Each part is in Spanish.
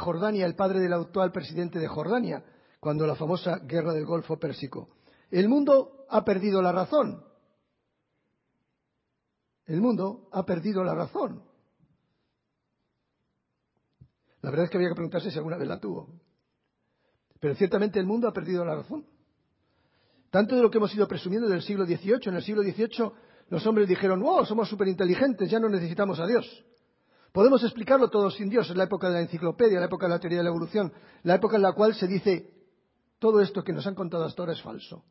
Jordania, el padre del actual presidente de Jordania, cuando la famosa guerra del Golfo Pérsico. El mundo ha perdido la razón. El mundo ha perdido la razón. La verdad es que había que preguntarse si alguna vez la tuvo. Pero ciertamente el mundo ha perdido la razón. Tanto de lo que hemos ido presumiendo del siglo XVIII. En el siglo XVIII los hombres dijeron, wow, somos superinteligentes, ya no necesitamos a Dios. Podemos explicarlo todo sin Dios. Es la época de la enciclopedia, la época de la teoría de la evolución, la época en la cual se dice, todo esto que nos han contado hasta ahora es falso.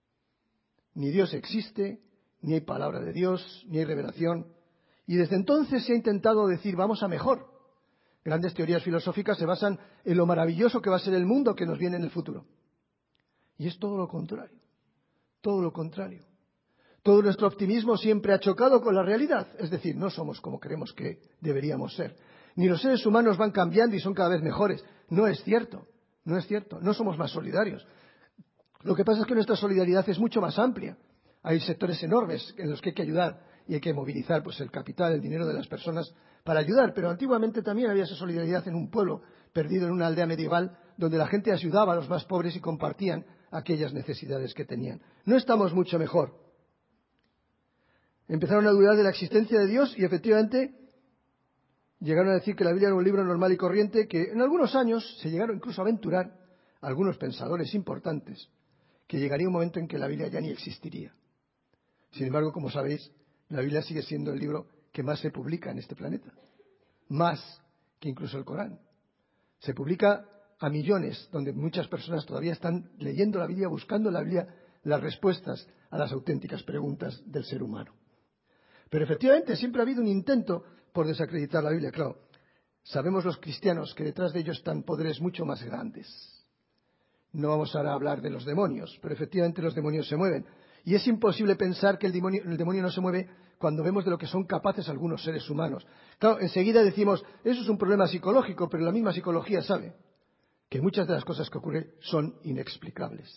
Ni Dios existe, ni hay palabra de Dios, ni hay revelación. Y desde entonces se ha intentado decir, vamos a mejor. Grandes teorías filosóficas se basan en lo maravilloso que va a ser el mundo que nos viene en el futuro. Y es todo lo contrario. Todo lo contrario. Todo nuestro optimismo siempre ha chocado con la realidad. Es decir, no somos como creemos que deberíamos ser. Ni los seres humanos van cambiando y son cada vez mejores. No es cierto. No es cierto. No somos más solidarios. Lo que pasa es que nuestra solidaridad es mucho más amplia. Hay sectores enormes en los que hay que ayudar y hay que movilizar pues el capital, el dinero de las personas para ayudar. Pero antiguamente también había esa solidaridad en un pueblo perdido en una aldea medieval donde la gente ayudaba a los más pobres y compartían aquellas necesidades que tenían. No estamos mucho mejor. Empezaron a dudar de la existencia de Dios y efectivamente llegaron a decir que la Biblia era un libro normal y corriente que en algunos años se llegaron incluso a aventurar algunos pensadores importantes que llegaría un momento en que la Biblia ya ni existiría. Sin embargo, como sabéis, la Biblia sigue siendo el libro que más se publica en este planeta, más que incluso el Corán. Se publica a millones, donde muchas personas todavía están leyendo la Biblia, buscando en la Biblia las respuestas a las auténticas preguntas del ser humano. Pero efectivamente siempre ha habido un intento por desacreditar la Biblia. Claro, sabemos los cristianos que detrás de ellos están poderes mucho más grandes. No vamos ahora a hablar de los demonios, pero efectivamente los demonios se mueven. Y es imposible pensar que el demonio no se mueve cuando vemos de lo que son capaces algunos seres humanos. Claro, enseguida decimos, eso es un problema psicológico, pero la misma psicología sabe que muchas de las cosas que ocurren son inexplicables.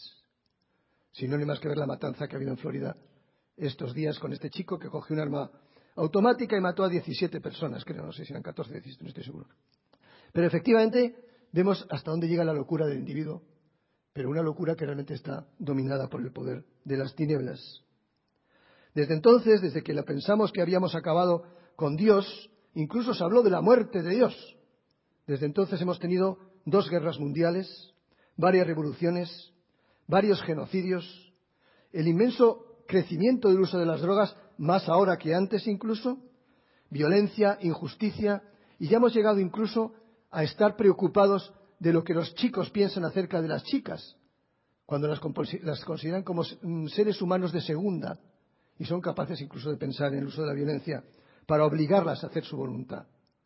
Si no hay más que ver la matanza que ha habido en Florida estos días con este chico que cogió un arma automática y mató a 17 personas, creo, no sé si eran 14 o 17, no estoy seguro. Pero efectivamente vemos hasta dónde llega la locura del individuo, pero una locura que realmente está dominada por el poder de las tinieblas. Desde entonces, desde que pensamos que habíamos acabado con Dios, incluso se habló de la muerte de Dios. Desde entonces hemos tenido 2 guerras mundiales, varias revoluciones, varios genocidios, el inmenso crecimiento del uso de las drogas, más ahora que antes incluso, violencia, injusticia, y ya hemos llegado incluso a estar preocupados de lo que los chicos piensan acerca de las chicas, cuando las consideran como seres humanos de segunda, y son capaces incluso de pensar en el uso de la violencia para obligarlas a hacer su voluntad.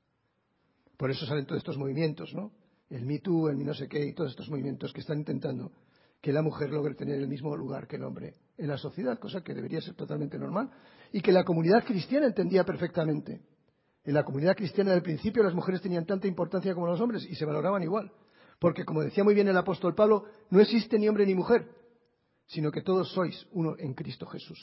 Por eso salen todos estos movimientos, ¿no? El Me Too, el no sé qué, y todos estos movimientos que están intentando que la mujer logre tener el mismo lugar que el hombre en la sociedad, cosa que debería ser totalmente normal, y que la comunidad cristiana entendía perfectamente. En la comunidad cristiana del principio las mujeres tenían tanta importancia como los hombres y se valoraban igual, porque como decía muy bien el apóstol Pablo, no existe ni hombre ni mujer, sino que todos sois uno en Cristo Jesús.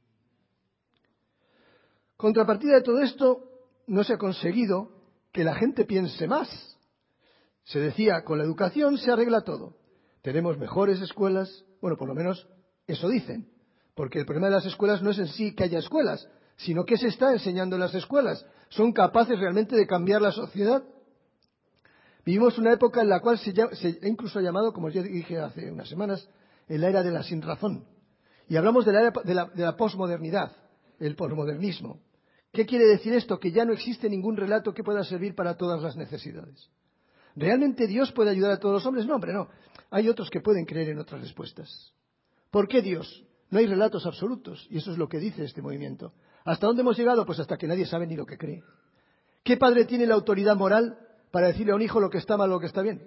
Contrapartida de todo esto, no se ha conseguido que la gente piense más. Se decía, con la educación se arregla todo. Tenemos mejores escuelas, bueno, por lo menos eso dicen, porque el problema de las escuelas no es en sí que haya escuelas, sino que se está enseñando en las escuelas. ¿Son capaces realmente de cambiar la sociedad? Vivimos una época en la cual se ha incluso llamado, como ya dije hace unas semanas, en la era de la sinrazón. Y hablamos de la era de la posmodernidad, el posmodernismo. ¿Qué quiere decir esto? Que ya no existe ningún relato que pueda servir para todas las necesidades. ¿Realmente Dios puede ayudar a todos los hombres? No, hombre, no. Hay otros que pueden creer en otras respuestas. ¿Por qué Dios? No hay relatos absolutos, y eso es lo que dice este movimiento. ¿Hasta dónde hemos llegado? Pues hasta que nadie sabe ni lo que cree. ¿Qué padre tiene la autoridad moral para decirle a un hijo lo que está mal o lo que está bien?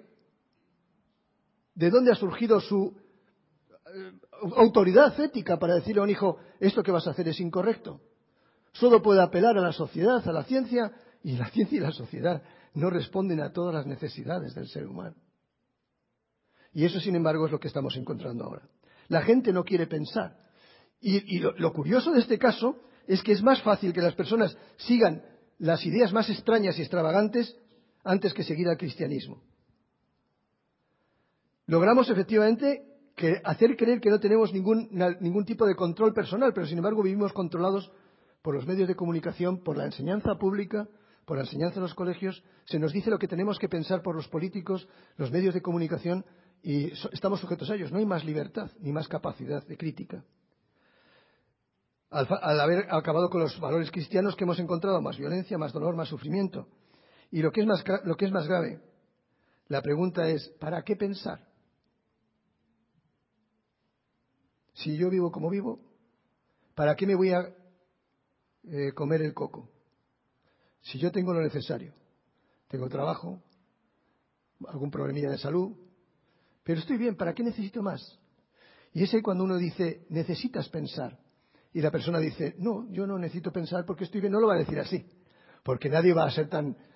¿De dónde ha surgido su autoridad ética para decirle a un hijo esto que vas a hacer es incorrecto? Solo puede apelar a la sociedad, a la ciencia, y la ciencia y la sociedad no responden a todas las necesidades del ser humano. Y eso, sin embargo, es lo que estamos encontrando ahora. La gente no quiere pensar. Y lo curioso de este caso es que es más fácil que las personas sigan las ideas más extrañas y extravagantes antes que seguir al cristianismo. Logramos efectivamente hacer creer que no tenemos ningún tipo de control personal, pero sin embargo vivimos controlados por los medios de comunicación, por la enseñanza pública, por la enseñanza en los colegios. Se nos dice lo que tenemos que pensar por los políticos, los medios de comunicación, y estamos sujetos a ellos. No hay más libertad ni más capacidad de crítica. Al haber acabado con los valores cristianos, que hemos encontrado más violencia, más dolor, más sufrimiento. Y lo que es más grave, la pregunta es, ¿para qué pensar? Si yo vivo como vivo, ¿para qué me voy a comer el coco? Si yo tengo lo necesario, tengo trabajo, algún problemilla de salud, pero estoy bien, ¿para qué necesito más? Y es ahí cuando uno dice, necesitas pensar. Y la persona dice, no, yo no necesito pensar porque estoy bien. No lo va a decir así, porque nadie va a ser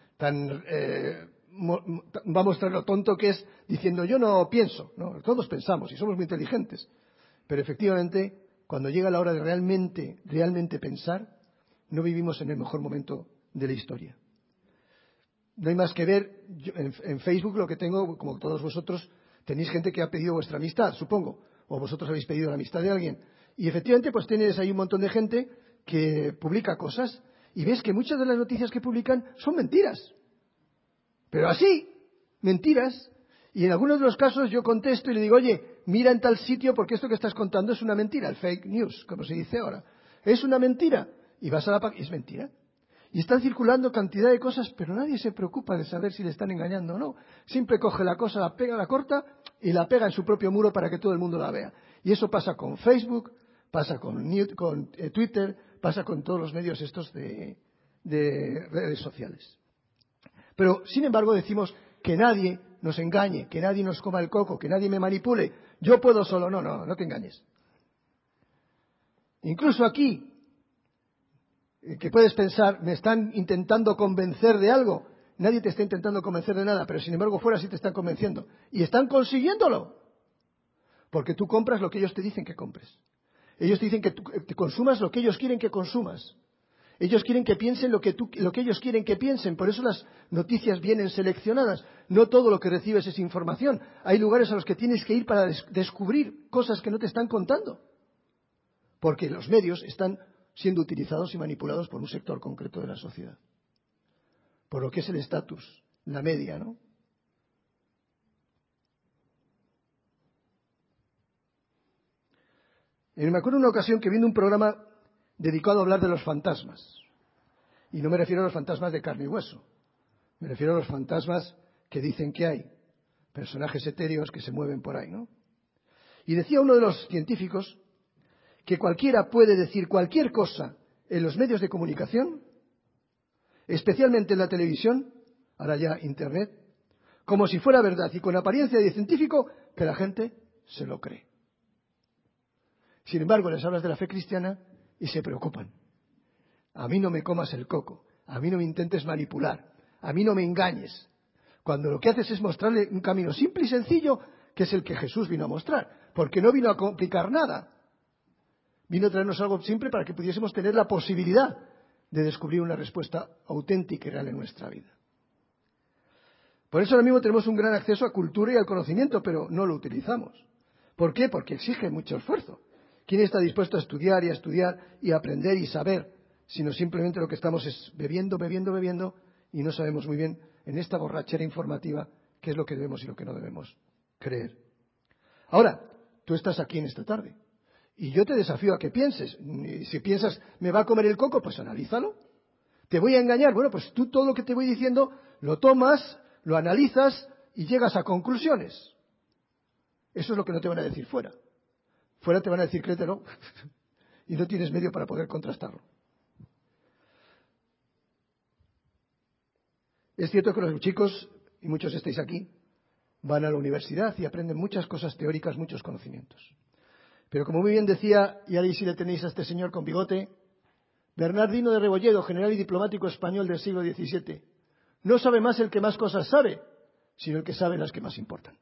va a mostrar lo tonto que es diciendo, yo no pienso. No, todos pensamos y somos muy inteligentes. Pero efectivamente, cuando llega la hora de realmente pensar, no vivimos en el mejor momento de la historia. No hay más que ver, en Facebook lo que tengo, como todos vosotros, tenéis gente que ha pedido vuestra amistad, supongo, o vosotros habéis pedido la amistad de alguien. Y efectivamente, pues tienes ahí un montón de gente que publica cosas y ves que muchas de las noticias que publican son mentiras. Pero así, mentiras. Y en algunos de los casos yo contesto y le digo, oye, mira en tal sitio porque esto que estás contando es una mentira, el fake news, como se dice ahora. Es una mentira. Y vas a la página, es mentira. Y están circulando cantidad de cosas, pero nadie se preocupa de saber si le están engañando o no. Siempre coge la cosa, la pega, la corta y la pega en su propio muro para que todo el mundo la vea. Y eso pasa con Facebook, pasa con Twitter, pasa con todos los medios estos de redes sociales. Pero, sin embargo, decimos que nadie nos engañe, que nadie nos coma el coco, que nadie me manipule. Yo puedo solo. No te engañes. Incluso aquí, que puedes pensar, me están intentando convencer de algo. Nadie te está intentando convencer de nada, pero sin embargo fuera sí te están convenciendo. Y están consiguiéndolo. Porque tú compras lo que ellos te dicen que compres. Ellos te dicen que te consumas lo que ellos quieren que consumas. Ellos quieren que piensen lo que ellos quieren que piensen. Por eso las noticias vienen seleccionadas. No todo lo que recibes es información. Hay lugares a los que tienes que ir para descubrir cosas que no te están contando. Porque los medios están siendo utilizados y manipulados por un sector concreto de la sociedad. Por lo que es el estatus, la media, ¿no? Me acuerdo de una ocasión que viendo un programa dedicado a hablar de los fantasmas. Y no me refiero a los fantasmas de carne y hueso. Me refiero a los fantasmas que dicen que hay. Personajes etéreos que se mueven por ahí, ¿no? Y decía uno de los científicos que cualquiera puede decir cualquier cosa en los medios de comunicación, especialmente en la televisión, ahora ya Internet, como si fuera verdad y con apariencia de científico, que la gente se lo cree. Sin embargo, les hablas de la fe cristiana y se preocupan. A mí no me comas el coco, a mí no me intentes manipular, a mí no me engañes. Cuando lo que haces es mostrarle un camino simple y sencillo, que es el que Jesús vino a mostrar, porque no vino a complicar nada. Vino a traernos algo simple para que pudiésemos tener la posibilidad de descubrir una respuesta auténtica y real en nuestra vida. Por eso ahora mismo tenemos un gran acceso a cultura y al conocimiento, pero no lo utilizamos. ¿Por qué? Porque exige mucho esfuerzo. ¿Quién está dispuesto a estudiar y aprender y saber? Sino simplemente lo que estamos es bebiendo y no sabemos muy bien en esta borrachera informativa qué es lo que debemos y lo que no debemos creer. Ahora, tú estás aquí en esta tarde. Y yo te desafío a que pienses. Si piensas, ¿me va a comer el coco? Pues analízalo. ¿Te voy a engañar? Bueno, pues tú todo lo que te voy diciendo lo tomas, lo analizas y llegas a conclusiones. Eso es lo que no te van a decir fuera. Fuera te van a decir créetelo y no tienes medio para poder contrastarlo. Es cierto que los chicos, y muchos estáis aquí, van a la universidad y aprenden muchas cosas teóricas, muchos conocimientos. Pero como muy bien decía, y ahí sí le tenéis a este señor con bigote, Bernardino de Rebolledo, general y diplomático español del siglo XVII, no sabe más el que más cosas sabe, sino el que sabe las que más importan.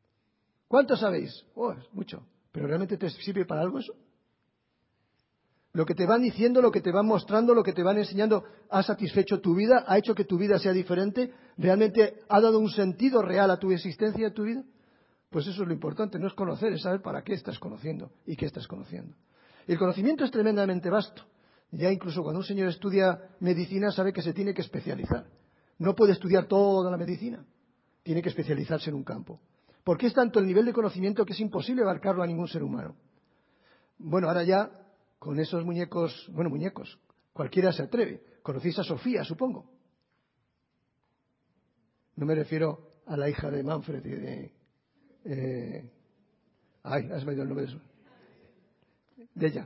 ¿Cuánto sabéis? Oh, es mucho. ¿Pero realmente te sirve para algo eso? Lo que te van diciendo, lo que te van mostrando, lo que te van enseñando, ¿ha satisfecho tu vida? ¿Ha hecho que tu vida sea diferente? ¿Realmente ha dado un sentido real a tu existencia, a tu vida? Pues eso es lo importante, no es conocer, es saber para qué estás conociendo y qué estás conociendo. El conocimiento es tremendamente vasto. Ya incluso cuando un señor estudia medicina sabe que se tiene que especializar. No puede estudiar toda la medicina, tiene que especializarse en un campo. Porque es tanto el nivel de conocimiento que es imposible abarcarlo a ningún ser humano. Bueno, ahora ya, con esos muñecos, cualquiera se atreve. Conocéis a Sofía, supongo. No me refiero a la hija de Manfred y de... has oído el nombre de eso. De ella.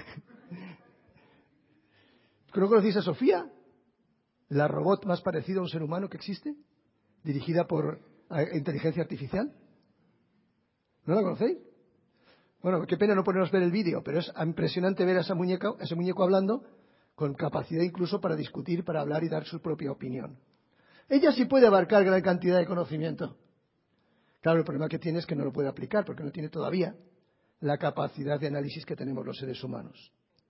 ¿No conocéis a Sofía? La robot más parecida a un ser humano que existe, dirigida por inteligencia artificial. ¿No la conocéis? Bueno, qué pena no poneros ver el vídeo, pero es impresionante ver a ese muñeco hablando, con capacidad incluso para discutir, para hablar y dar su propia opinión. Ella sí puede abarcar gran cantidad de conocimiento. Claro, el problema que tiene es que no lo puede aplicar, porque no tiene todavía la capacidad de análisis que tenemos los seres humanos.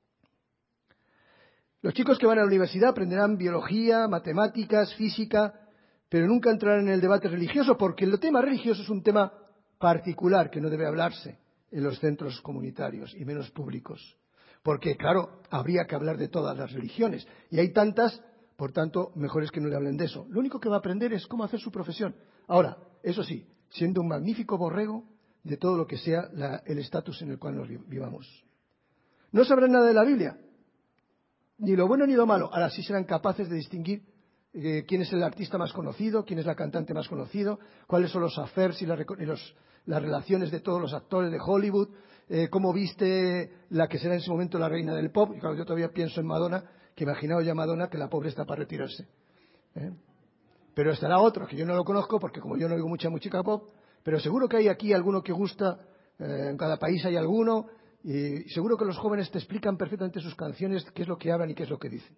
Los chicos que van a la universidad aprenderán biología, matemáticas, física, pero nunca entrarán en el debate religioso, porque el tema religioso es un tema particular que no debe hablarse en los centros comunitarios y menos públicos. Porque, claro, habría que hablar de todas las religiones. Y hay tantas, por tanto, mejor es que no le hablen de eso. Lo único que va a aprender es cómo hacer su profesión. Ahora, eso sí, siendo un magnífico borrego de todo lo que sea el estatus en el cual nos vivamos. No sabrán nada de la Biblia, ni lo bueno ni lo malo. Ahora sí serán capaces de distinguir quién es el artista más conocido, quién es la cantante más conocido, cuáles son los affairs y las relaciones de todos los actores de Hollywood, cómo viste la que será en ese momento la reina del pop. Y claro, yo todavía pienso en Madonna, que imaginaos ya Madonna que la pobre está para retirarse. Pero estará otro, que yo no lo conozco, porque como yo no oigo mucha música pop, pero seguro que hay aquí alguno que gusta, en cada país hay alguno, y seguro que los jóvenes te explican perfectamente sus canciones, qué es lo que hablan y qué es lo que dicen.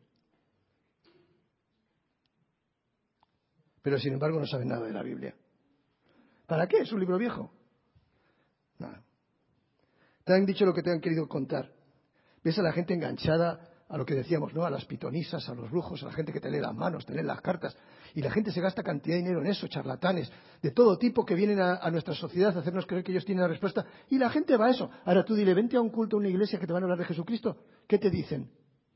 Pero sin embargo no saben nada de la Biblia. ¿Para qué? Es un libro viejo. Nada. Te han dicho lo que te han querido contar. Ves a la gente enganchada a lo que decíamos, ¿no? A las pitonisas, a los brujos, a la gente que te lee las manos, te lee las cartas. Y la gente se gasta cantidad de dinero en eso, charlatanes, de todo tipo que vienen a nuestra sociedad a hacernos creer que ellos tienen la respuesta. Y la gente va a eso. Ahora tú dile, vente a un culto, a una iglesia que te van a hablar de Jesucristo. ¿Qué te dicen?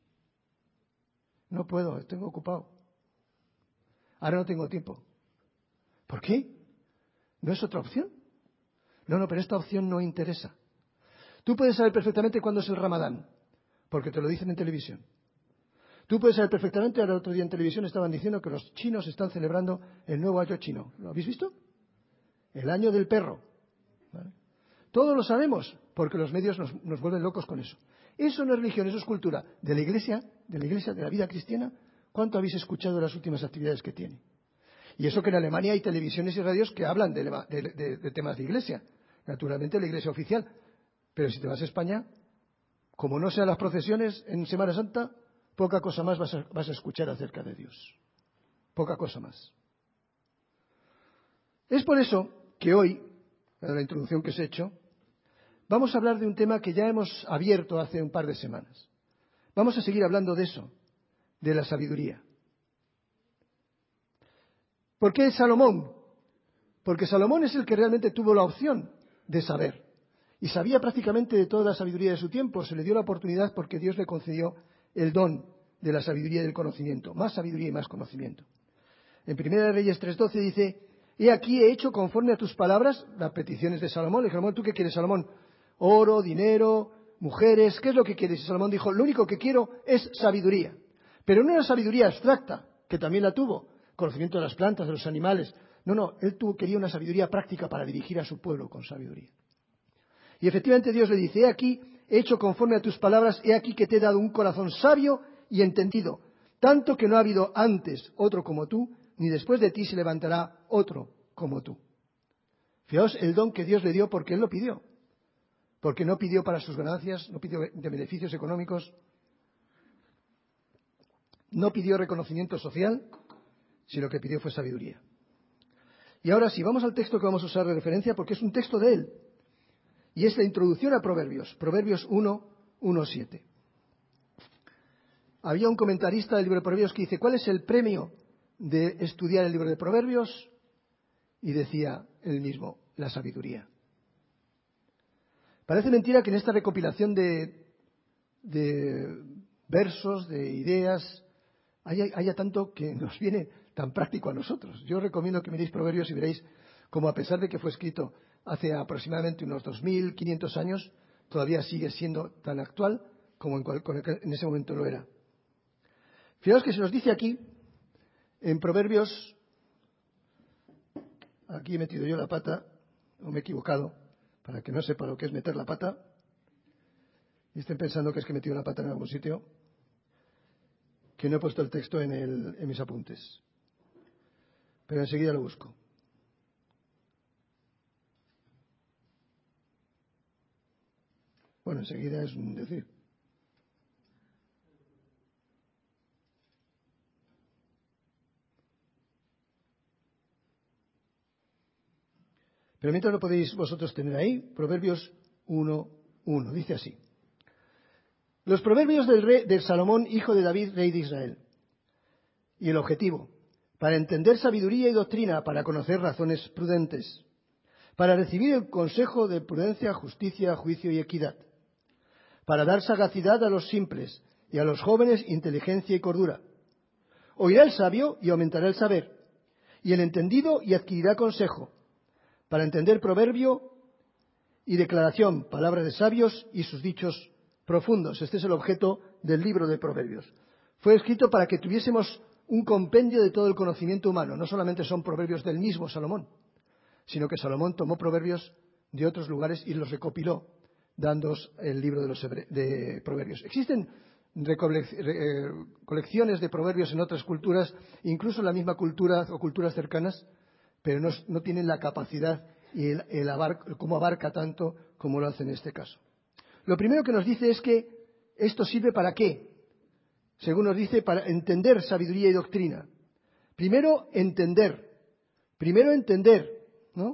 No puedo, tengo ocupado. Ahora no tengo tiempo. ¿Por qué? ¿No es otra opción? No, pero esta opción no interesa. Tú puedes saber perfectamente cuándo es el Ramadán, porque te lo dicen en televisión. Tú puedes saber perfectamente, el otro día en televisión estaban diciendo que los chinos están celebrando el nuevo año chino. ¿Lo habéis visto? El año del perro. ¿Vale? Todos lo sabemos, porque los medios nos vuelven locos con eso. Eso no es religión, eso es cultura. De la iglesia, de la vida cristiana, ¿cuánto habéis escuchado de las últimas actividades que tiene? Y eso que en Alemania hay televisiones y radios que hablan de temas de iglesia. Naturalmente la iglesia oficial. Pero si te vas a España, como no sean las procesiones en Semana Santa, poca cosa más vas a escuchar acerca de Dios. Poca cosa más. Es por eso que hoy, en la introducción que os he hecho, vamos a hablar de un tema que ya hemos abierto hace un par de semanas. Vamos a seguir hablando de eso, de la sabiduría. ¿Por qué Salomón? Porque Salomón es el que realmente tuvo la opción de saber. Y sabía prácticamente de toda la sabiduría de su tiempo. Se le dio la oportunidad porque Dios le concedió el don de la sabiduría y del conocimiento. Más sabiduría y más conocimiento. En 1 Reyes 3:12 dice, he aquí he hecho conforme a tus palabras las peticiones de Salomón. Le dijo, Salomón, ¿tú qué quieres, Salomón? Oro, dinero, mujeres, ¿qué es lo que quieres? Y Salomón dijo, lo único que quiero es sabiduría. Pero no una sabiduría abstracta, que también la tuvo. Conocimiento de las plantas, de los animales. No, él quería una sabiduría práctica para dirigir a su pueblo con sabiduría. Y efectivamente Dios le dice, he aquí, he hecho conforme a tus palabras, he aquí que te he dado un corazón sabio y entendido, tanto que no ha habido antes otro como tú, ni después de ti se levantará otro como tú. Fijaos el don que Dios le dio porque Él lo pidió. Porque no pidió para sus ganancias, no pidió de beneficios económicos, no pidió reconocimiento social, sino que pidió fue sabiduría. Y ahora sí, vamos al texto que vamos a usar de referencia porque es un texto de Él. Y es la introducción a Proverbios, Proverbios 1:7. Había un comentarista del libro de Proverbios que dice, ¿cuál es el premio de estudiar el libro de Proverbios? Y decía él mismo, la sabiduría. Parece mentira que en esta recopilación de versos, de ideas, haya tanto que nos viene tan práctico a nosotros. Yo recomiendo que miréis Proverbios y veréis cómo, a pesar de que fue escrito hace aproximadamente unos 2500 años, todavía sigue siendo tan actual como en ese momento lo era. Fijaos que se nos dice aquí, en Proverbios, aquí he metido yo la pata, o me he equivocado, para que no sepa lo que es meter la pata, y estén pensando que es que he metido la pata en algún sitio, que no he puesto el texto en mis apuntes. Pero enseguida lo busco. Bueno, enseguida es un decir. Pero mientras lo podéis vosotros tener ahí, Proverbios 1:1, dice así. Los proverbios del Salomón, hijo de David, rey de Israel. Y el objetivo, para entender sabiduría y doctrina, para conocer razones prudentes, para recibir el consejo de prudencia, justicia, juicio y equidad, para dar sagacidad a los simples y a los jóvenes inteligencia y cordura. Oirá el sabio y aumentará el saber, y el entendido y adquirirá consejo, para entender proverbio y declaración, palabra de sabios y sus dichos profundos. Este es el objeto del libro de Proverbios. Fue escrito para que tuviésemos un compendio de todo el conocimiento humano. No solamente son proverbios del mismo Salomón, sino que Salomón tomó proverbios de otros lugares y los recopiló, dándoos el libro de Proverbios. Existen colecciones de proverbios en otras culturas, incluso en la misma cultura o culturas cercanas, pero no tienen la capacidad y cómo abarca tanto como lo hace en este caso. Lo primero que nos dice es que esto sirve para qué. Según nos dice, para entender sabiduría y doctrina. Primero entender, ¿no?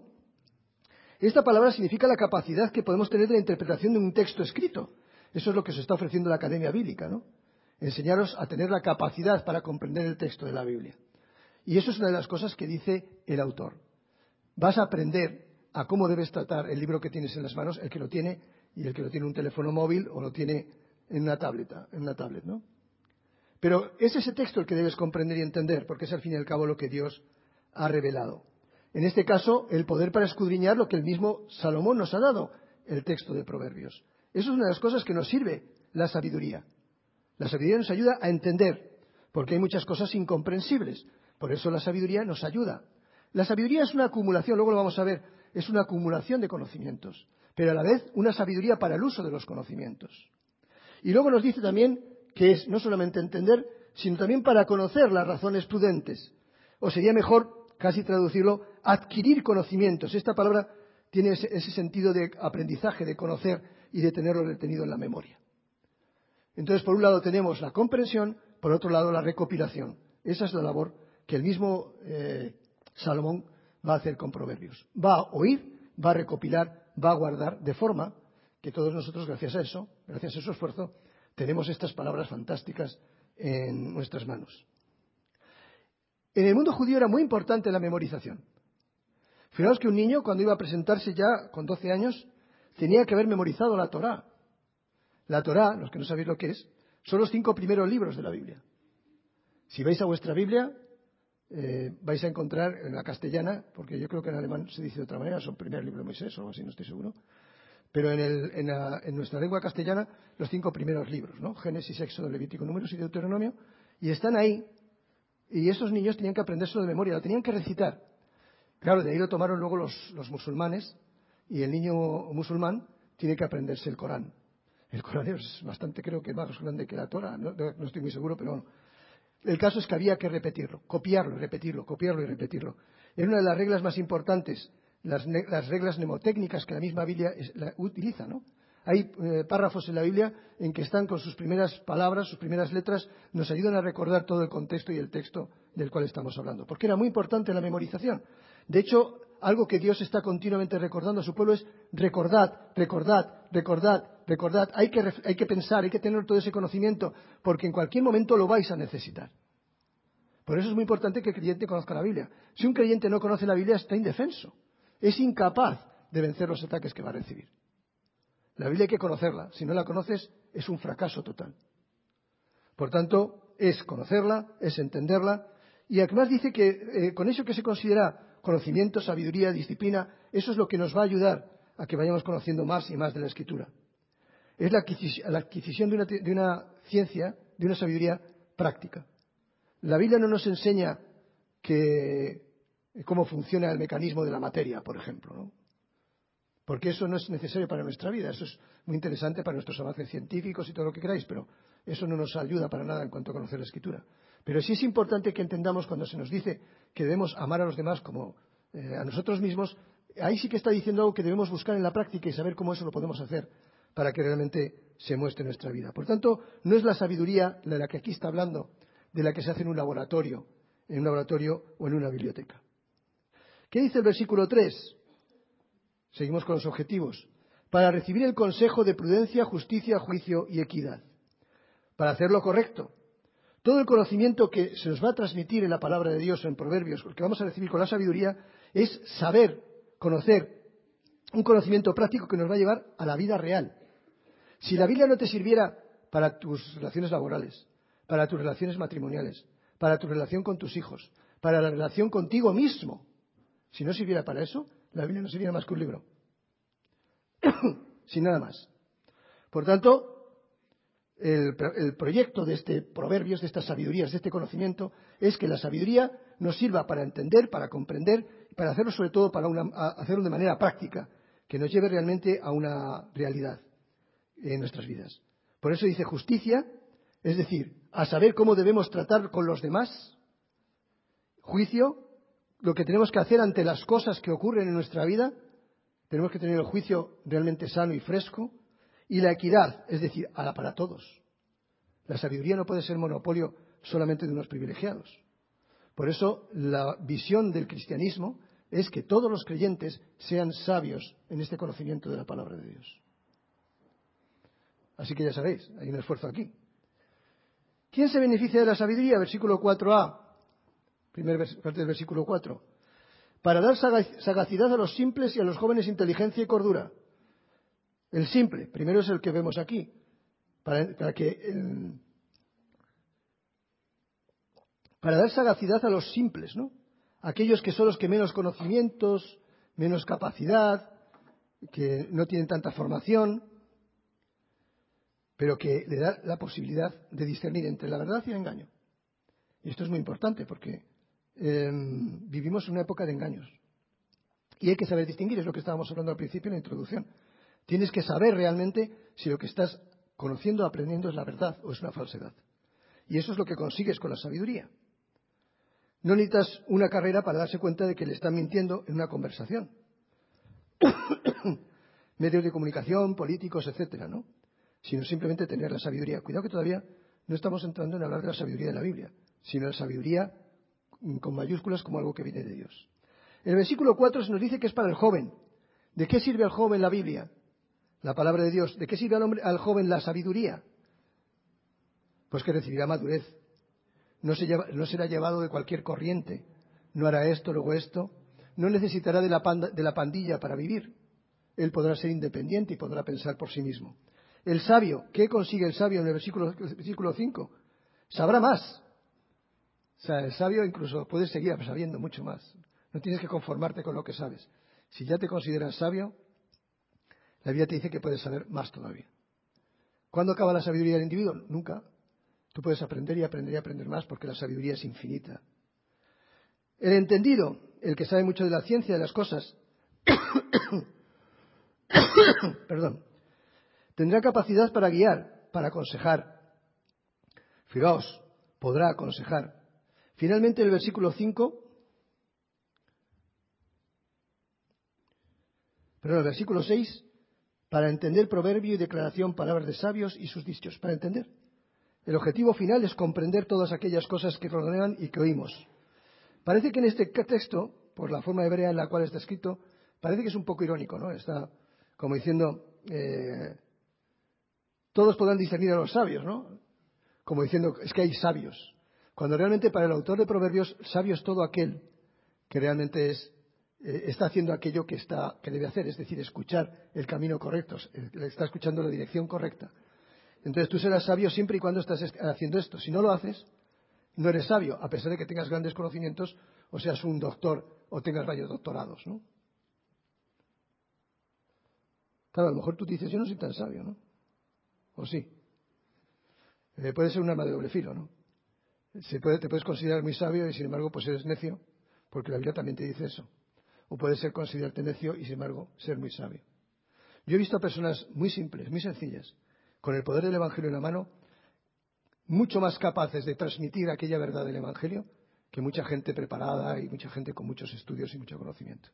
Esta palabra significa la capacidad que podemos tener de la interpretación de un texto escrito. Eso es lo que se está ofreciendo la Academia Bíblica, ¿no? Enseñaros a tener la capacidad para comprender el texto de la Biblia. Y eso es una de las cosas que dice el autor. Vas a aprender a cómo debes tratar el libro que tienes en las manos, el que lo tiene y el que lo tiene en un teléfono móvil o lo tiene en una tablet, ¿no? Pero es ese texto el que debes comprender y entender, porque es al fin y al cabo lo que Dios ha revelado. En este caso, el poder para escudriñar lo que el mismo Salomón nos ha dado, el texto de Proverbios. Eso es una de las cosas que nos sirve la sabiduría. La sabiduría nos ayuda a entender, porque hay muchas cosas incomprensibles. Por eso la sabiduría nos ayuda. La sabiduría es una acumulación, luego lo vamos a ver, es una acumulación de conocimientos, pero a la vez una sabiduría para el uso de los conocimientos. Y luego nos dice también que es no solamente entender, sino también para conocer las razones prudentes. O sería mejor, casi traducirlo, adquirir conocimientos. Esta palabra tiene ese sentido de aprendizaje, de conocer y de tenerlo retenido en la memoria. Entonces, por un lado tenemos la comprensión, por otro lado la recopilación. Esa es la labor que el mismo Salomón va a hacer con Proverbios. Va a oír, va a recopilar, va a guardar, de forma que todos nosotros, gracias a eso, gracias a su esfuerzo, tenemos estas palabras fantásticas en nuestras manos. En el mundo judío era muy importante la memorización. Fijaos que un niño, cuando iba a presentarse ya con 12 años, tenía que haber memorizado la Torá. La Torá, los que no sabéis lo que es, son los 5 primeros libros de la Biblia. Si vais a vuestra Biblia, vais a encontrar en la castellana, porque yo creo que en alemán se dice de otra manera, son primer libro de Moisés o algo así, no estoy seguro, pero en nuestra lengua castellana, los 5 primeros libros, ¿no? Génesis, Éxodo, Levítico, Números y Deuteronomio, y están ahí, y esos niños tenían que aprendérselo de memoria, lo tenían que recitar. Claro, de ahí lo tomaron luego los musulmanes, y el niño musulmán tiene que aprenderse el Corán. El Corán es bastante, creo que más grande que la Torá, no estoy muy seguro, pero bueno. El caso es que había que repetirlo, copiarlo y repetirlo, copiarlo y repetirlo. Era una de las reglas más importantes, las reglas mnemotécnicas que la misma Biblia utiliza, ¿no? Hay párrafos en la Biblia en que están con sus primeras palabras, sus primeras letras, nos ayudan a recordar todo el contexto y el texto del cual estamos hablando, porque era muy importante la memorización. De hecho, algo que Dios está continuamente recordando a su pueblo es recordad, recordad, recordad, recordad. Hay que pensar, hay que tener todo ese conocimiento, porque en cualquier momento lo vais a necesitar. Por eso es muy importante que el creyente conozca la Biblia. Si un creyente no conoce la Biblia, está indefenso. Es incapaz de vencer los ataques que va a recibir. La Biblia hay que conocerla. Si no la conoces, es un fracaso total. Por tanto, es conocerla, es entenderla. Y además dice que con eso que se considera conocimiento, sabiduría, disciplina, eso es lo que nos va a ayudar a que vayamos conociendo más y más de la Escritura. Es la adquisición de una ciencia, de una sabiduría práctica. La Biblia no nos enseña cómo funciona el mecanismo de la materia, por ejemplo, ¿no? Porque eso no es necesario para nuestra vida. Eso es muy interesante para nuestros avances científicos y todo lo que queráis, pero eso no nos ayuda para nada en cuanto a conocer la Escritura. Pero sí es importante que entendamos cuando se nos dice que debemos amar a los demás como a nosotros mismos, ahí sí que está diciendo algo que debemos buscar en la práctica y saber cómo eso lo podemos hacer para que realmente se muestre en nuestra vida. Por tanto, no es la sabiduría de la que aquí está hablando, de la que se hace en un laboratorio o en una biblioteca. ¿Qué dice el versículo 3? Seguimos con los objetivos. Para recibir el consejo de prudencia, justicia, juicio y equidad. Para hacer lo correcto. Todo el conocimiento que se nos va a transmitir en la palabra de Dios, en Proverbios, que vamos a recibir con la sabiduría, es saber, conocer, un conocimiento práctico que nos va a llevar a la vida real. Si la Biblia no te sirviera para tus relaciones laborales, para tus relaciones matrimoniales, para tu relación con tus hijos, para la relación contigo mismo, si no sirviera para eso, la Biblia no sería más que un libro. Sin nada más. Por tanto, el proyecto de este Proverbios, de estas sabidurías, de este conocimiento, es que la sabiduría nos sirva para entender, para comprender, y para hacerlo sobre todo para hacerlo de manera práctica, que nos lleve realmente a una realidad en nuestras vidas. Por eso dice justicia, es decir, a saber cómo debemos tratar con los demás. Juicio, lo que tenemos que hacer ante las cosas que ocurren en nuestra vida. Tenemos que tener el juicio realmente sano y fresco. Y la equidad, es decir, para todos. La sabiduría no puede ser monopolio solamente de unos privilegiados. Por eso la visión del cristianismo es que todos los creyentes sean sabios en este conocimiento de la palabra de Dios. Así que ya sabéis, hay un esfuerzo aquí. ¿Quién se beneficia de la sabiduría? Versículo 4a, parte del versículo 4. Para dar sagacidad a los simples y a los jóvenes inteligencia y cordura. El simple, primero es el que vemos aquí, para dar sagacidad a los simples, ¿no? Aquellos que son los que menos conocimientos, menos capacidad, que no tienen tanta formación, pero que le da la posibilidad de discernir entre la verdad y el engaño. Y esto es muy importante porque vivimos en una época de engaños. Y hay que saber distinguir, es lo que estábamos hablando al principio en la introducción. Tienes que saber realmente si lo que estás conociendo, aprendiendo es la verdad o es una falsedad. Y eso es lo que consigues con la sabiduría. No necesitas una carrera para darse cuenta de que le están mintiendo en una conversación. Medios de comunicación, políticos, etcétera, ¿no? Sino simplemente tener la sabiduría. Cuidado que todavía no estamos entrando en hablar de la sabiduría de la Biblia, sino de la sabiduría con mayúsculas como algo que viene de Dios. El versículo 4 se nos dice que es para el joven. ¿De qué sirve al joven la Biblia? La palabra de Dios. ¿De qué sirve al joven la sabiduría? Pues que recibirá madurez. No será llevado de cualquier corriente. No hará esto, luego esto. No necesitará de la pandilla para vivir. Él podrá ser independiente y podrá pensar por sí mismo. El sabio, ¿qué consigue el sabio en el versículo 5? Sabrá más. O sea, el sabio incluso puede seguir sabiendo mucho más. No tienes que conformarte con lo que sabes. Si ya te consideras sabio, la Biblia te dice que puedes saber más todavía. ¿Cuándo acaba la sabiduría del individuo? Nunca. Tú puedes aprender y aprender y aprender más porque la sabiduría es infinita. El entendido, el que sabe mucho de la ciencia de las cosas, perdón, tendrá capacidad para guiar, para aconsejar. Fijaos, podrá aconsejar. Finalmente, el versículo 5, el versículo 6, para entender proverbio y declaración, palabras de sabios y sus dichos, para entender. El objetivo final es comprender todas aquellas cosas que rodean y que oímos. Parece que en este texto por la forma hebrea en la cual está escrito, parece que es un poco irónico, ¿no? Está como diciendo, todos podrán discernir a los sabios, ¿no? Como diciendo, es que hay sabios. Cuando realmente para el autor de Proverbios, sabio es todo aquel que realmente está haciendo aquello que debe hacer, es decir, escuchar el camino correcto, está escuchando la dirección correcta. Entonces tú serás sabio siempre y cuando estás haciendo esto. Si no lo haces, no eres sabio, a pesar de que tengas grandes conocimientos, o seas un doctor, o tengas varios doctorados, ¿no? Claro, a lo mejor tú dices, yo no soy tan sabio, ¿no? ¿O sí? Puede ser un arma de doble filo, ¿no? Te puedes considerar muy sabio y sin embargo pues eres necio, porque la Biblia también te dice eso. O puedes considerarte necio y sin embargo ser muy sabio. Yo he visto a personas muy simples, muy sencillas, con el poder del Evangelio en la mano, mucho más capaces de transmitir aquella verdad del Evangelio que mucha gente preparada y mucha gente con muchos estudios y mucho conocimiento.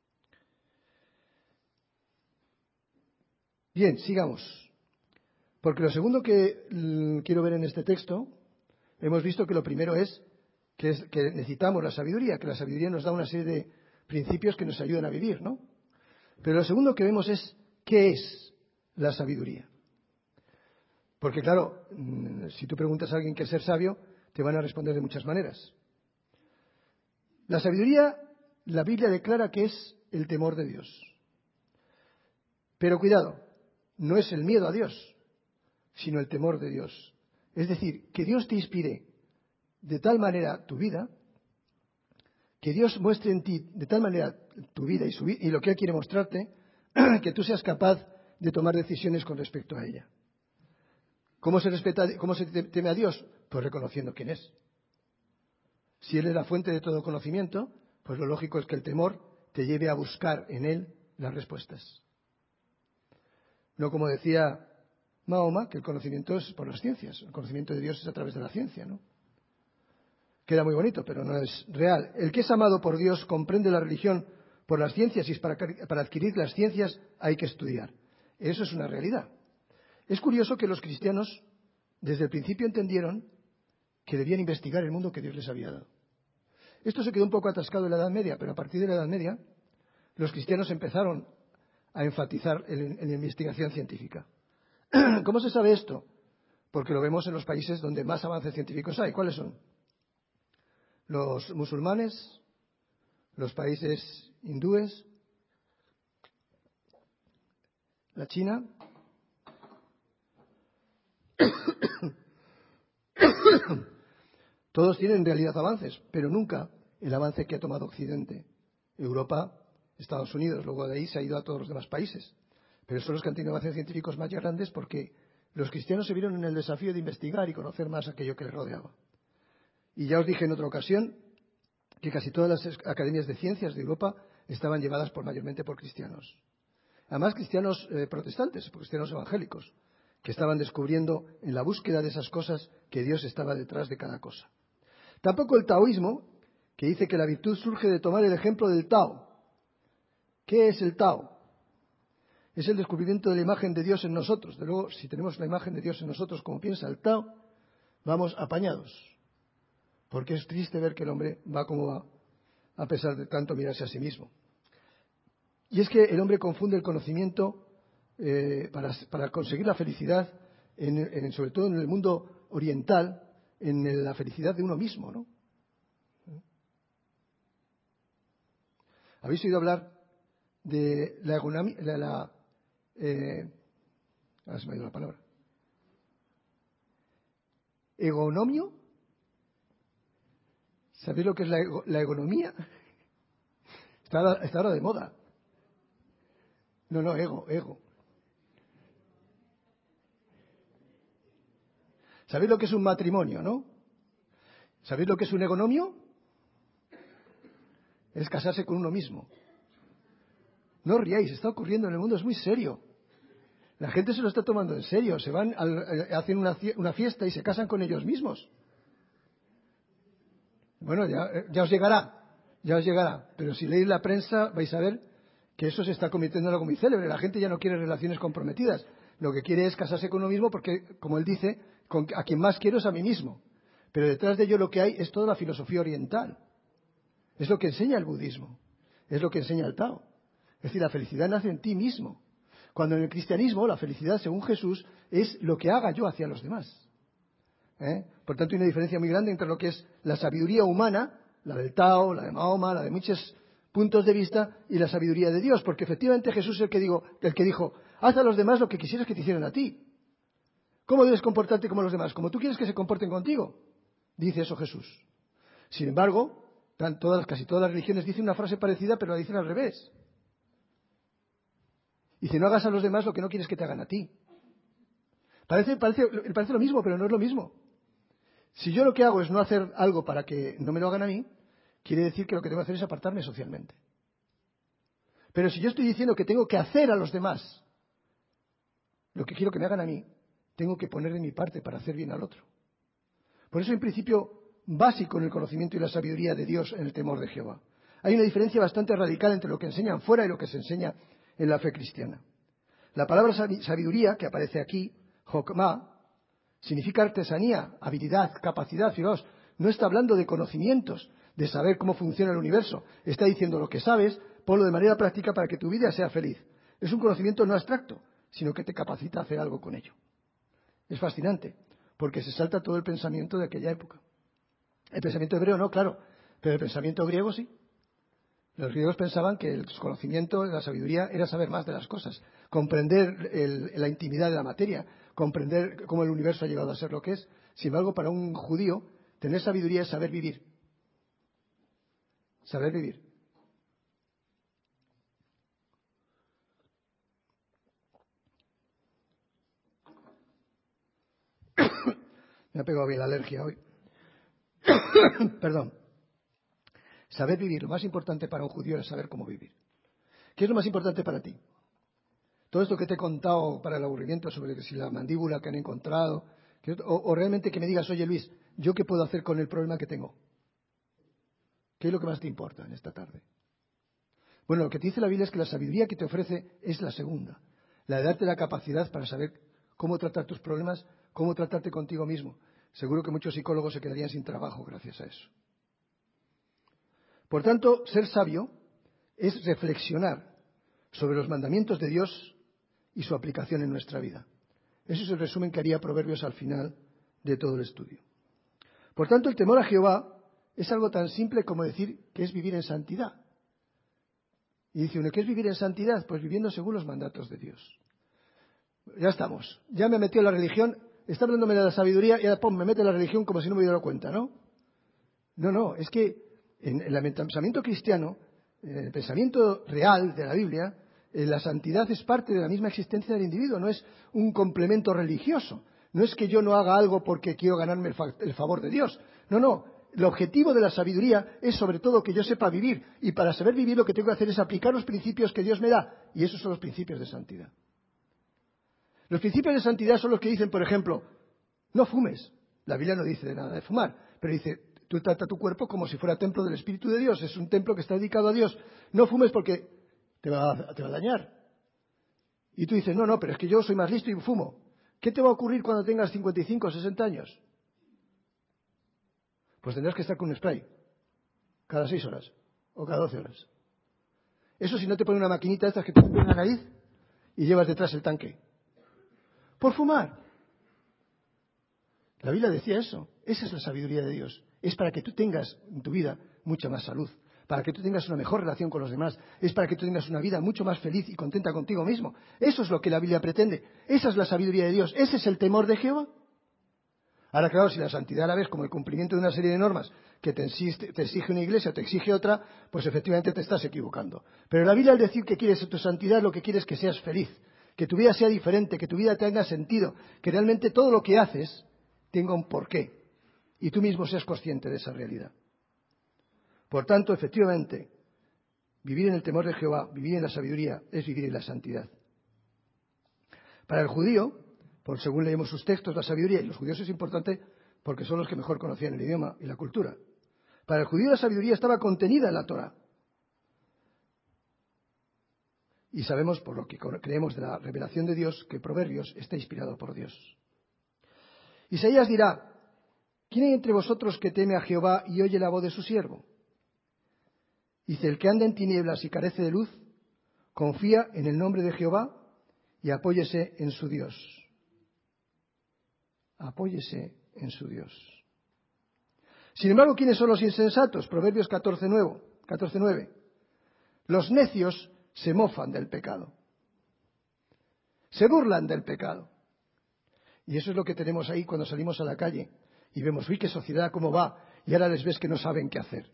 Bien, sigamos. Porque lo segundo que quiero ver en este texto, hemos visto que lo primero es que necesitamos la sabiduría, que la sabiduría nos da una serie de principios que nos ayudan a vivir, ¿no? Pero lo segundo que vemos es, ¿qué es la sabiduría? Porque claro, si tú preguntas a alguien qué es ser sabio, te van a responder de muchas maneras. La sabiduría, la Biblia declara que es el temor de Dios. Pero cuidado, no es el miedo a Dios, sino el temor de Dios. Es decir, que Dios te inspire de tal manera tu vida, que Dios muestre en ti de tal manera tu vida y lo que Él quiere mostrarte, que tú seas capaz de tomar decisiones con respecto a ella. ¿Cómo se teme a Dios? Pues reconociendo quién es. Si Él es la fuente de todo conocimiento, pues lo lógico es que el temor te lleve a buscar en Él las respuestas. No como decía Mahoma, que el conocimiento es por las ciencias. El conocimiento de Dios es a través de la ciencia, ¿no? Queda muy bonito, pero no es real. El que es amado por Dios comprende la religión por las ciencias y para adquirir las ciencias hay que estudiar. Eso es una realidad. Es curioso que los cristianos desde el principio entendieron que debían investigar el mundo que Dios les había dado. Esto se quedó un poco atascado en la Edad Media, pero a partir de la Edad Media los cristianos empezaron a enfatizar en la investigación científica. ¿Cómo se sabe esto? Porque lo vemos en los países donde más avances científicos hay. ¿Cuáles son? Los musulmanes, los países hindúes, la China. Todos tienen en realidad avances, pero nunca el avance que ha tomado Occidente. Europa, Estados Unidos, luego de ahí se ha ido a todos los demás países. Pero son los que han tenido avances científicos más grandes porque los cristianos se vieron en el desafío de investigar y conocer más aquello que les rodeaba. Y ya os dije en otra ocasión que casi todas las academias de ciencias de Europa estaban llevadas mayormente por cristianos. Además, cristianos protestantes, cristianos evangélicos, que estaban descubriendo en la búsqueda de esas cosas que Dios estaba detrás de cada cosa. Tampoco el taoísmo, que dice que la virtud surge de tomar el ejemplo del Tao. ¿Qué es el Tao? Es el descubrimiento de la imagen de Dios en nosotros. De luego, si tenemos la imagen de Dios en nosotros, como piensa el Tao, vamos apañados. Porque es triste ver que el hombre va como va, a pesar de tanto mirarse a sí mismo. Y es que el hombre confunde el conocimiento para conseguir la felicidad, sobre todo en el mundo oriental, en la felicidad de uno mismo, ¿no? ¿Habéis oído hablar de la economía? Ahora se me ha ido la palabra. ¿Egonomio? ¿Sabéis lo que es la economía? Está ahora de moda. No, ego. ¿Sabéis lo que es un matrimonio, no? ¿Sabéis lo que es un egonomio? Es casarse con uno mismo. No os riáis, está ocurriendo en el mundo, es muy serio. La gente se lo está tomando en serio, se van, hacen una fiesta y se casan con ellos mismos. Bueno, ya os llegará. Pero si leéis la prensa vais a ver que eso se está convirtiendo en algo muy célebre. La gente ya no quiere relaciones comprometidas. Lo que quiere es casarse con uno mismo porque, como él dice, a quien más quiero es a mí mismo. Pero detrás de ello lo que hay es toda la filosofía oriental. Es lo que enseña el budismo, es lo que enseña el Tao. Es decir, la felicidad nace en ti mismo. Cuando en el cristianismo la felicidad, según Jesús, es lo que haga yo hacia los demás. Por tanto, hay una diferencia muy grande entre lo que es la sabiduría humana, la del Tao, la de Mahoma, la de muchos puntos de vista, y la sabiduría de Dios, porque efectivamente Jesús es el que dijo, haz a los demás lo que quisieras que te hicieran a ti. ¿Cómo debes comportarte como los demás? Como tú quieres que se comporten contigo. Dice eso Jesús. Sin embargo, casi todas las religiones dicen una frase parecida, pero la dicen al revés. Dice, no hagas a los demás lo que no quieres que te hagan a ti. Parece lo mismo, pero no es lo mismo. Si yo lo que hago es no hacer algo para que no me lo hagan a mí, quiere decir que lo que tengo que hacer es apartarme socialmente. Pero si yo estoy diciendo que tengo que hacer a los demás lo que quiero que me hagan a mí, tengo que poner de mi parte para hacer bien al otro. Por eso hay un principio básico en el conocimiento y la sabiduría de Dios en el temor de Jehová. Hay una diferencia bastante radical entre lo que enseñan fuera y lo que se enseña en la fe cristiana. La palabra sabiduría, que aparece aquí, Jokmah, significa artesanía, habilidad, capacidad. Fijaos, no está hablando de conocimientos, de saber cómo funciona el universo. Está diciendo lo que sabes, ponlo de manera práctica para que tu vida sea feliz. Es un conocimiento no abstracto, sino que te capacita a hacer algo con ello. Es fascinante, porque se salta todo el pensamiento de aquella época. El pensamiento hebreo no, claro, pero el pensamiento griego sí. Los griegos pensaban que el conocimiento, la sabiduría, era saber más de las cosas, comprender la intimidad de la materia, comprender cómo el universo ha llegado a ser lo que es. Sin embargo, para un judío, tener sabiduría es saber vivir. Saber vivir. Me ha pegado bien la alergia hoy. Perdón. Saber vivir. Lo más importante para un judío es saber cómo vivir. ¿Qué es lo más importante para ti? Todo esto que te he contado para el aburrimiento sobre si la mandíbula que han encontrado, o realmente que me digas, oye Luis, ¿yo qué puedo hacer con el problema que tengo? ¿Qué es lo que más te importa en esta tarde? Bueno, lo que te dice la Biblia es que la sabiduría que te ofrece es la segunda, la de darte la capacidad para saber cómo tratar tus problemas, cómo tratarte contigo mismo. Seguro que muchos psicólogos se quedarían sin trabajo gracias a eso. Por tanto, ser sabio es reflexionar sobre los mandamientos de Dios y su aplicación en nuestra vida. Ese es el resumen que haría Proverbios al final de todo el estudio. Por tanto, el temor a Jehová es algo tan simple como decir que es vivir en santidad. Y dice uno, ¿qué es vivir en santidad? Pues viviendo según los mandatos de Dios. Ya estamos. Ya me metió en la religión, está hablándome de la sabiduría y ahora me mete en la religión como si no me diera cuenta, ¿no? No, es que en el pensamiento cristiano, en el pensamiento real de la Biblia, la santidad es parte de la misma existencia del individuo, no es un complemento religioso. No es que yo no haga algo porque quiero ganarme el favor de Dios. No. El objetivo de la sabiduría es sobre todo que yo sepa vivir. Y para saber vivir lo que tengo que hacer es aplicar los principios que Dios me da. Y esos son los principios de santidad. Los principios de santidad son los que dicen, por ejemplo, no fumes. La Biblia no dice nada de fumar, pero dice, tú trata tu cuerpo como si fuera templo del Espíritu de Dios. Es un templo que está dedicado a Dios. No fumes porque te va a dañar. Y tú dices, no, pero es que yo soy más listo y fumo. ¿Qué te va a ocurrir cuando tengas 55 o 60 años? Pues tendrás que estar con un spray cada 6 horas o cada 12 horas. Eso si no te ponen una maquinita estas que te ponen en la nariz y llevas detrás el tanque. Por fumar. La Biblia decía eso. Esa es la sabiduría de Dios. Es para que tú tengas en tu vida mucha más salud, para que tú tengas una mejor relación con los demás, es para que tú tengas una vida mucho más feliz y contenta contigo mismo. Eso es lo que la Biblia pretende. Esa es la sabiduría de Dios. Ese es el temor de Jehová. Ahora, claro, si la santidad la ves como el cumplimiento de una serie de normas que te exige una iglesia o te exige otra, pues efectivamente te estás equivocando. Pero la Biblia al decir que quieres tu santidad, lo que quiere es que seas feliz, que tu vida sea diferente, que tu vida tenga sentido, que realmente todo lo que haces tenga un porqué y tú mismo seas consciente de esa realidad. Por tanto, efectivamente, vivir en el temor de Jehová, vivir en la sabiduría, es vivir en la santidad. Para el judío, según leemos sus textos, la sabiduría, y los judíos es importante porque son los que mejor conocían el idioma y la cultura. Para el judío la sabiduría estaba contenida en la Torá. Y sabemos, por lo que creemos de la revelación de Dios, que Proverbios está inspirado por Dios. Isaías dirá, ¿quién hay entre vosotros que teme a Jehová y oye la voz de su siervo? Dice, el que anda en tinieblas y carece de luz, confía en el nombre de Jehová y apóyese en su Dios. Apóyese en su Dios. Sin embargo, ¿quiénes son los insensatos? Proverbios 14:9. Los necios se mofan del pecado. Se burlan del pecado. Y eso es lo que tenemos ahí cuando salimos a la calle y vemos, uy, qué sociedad, cómo va, y ahora les ves que no saben qué hacer.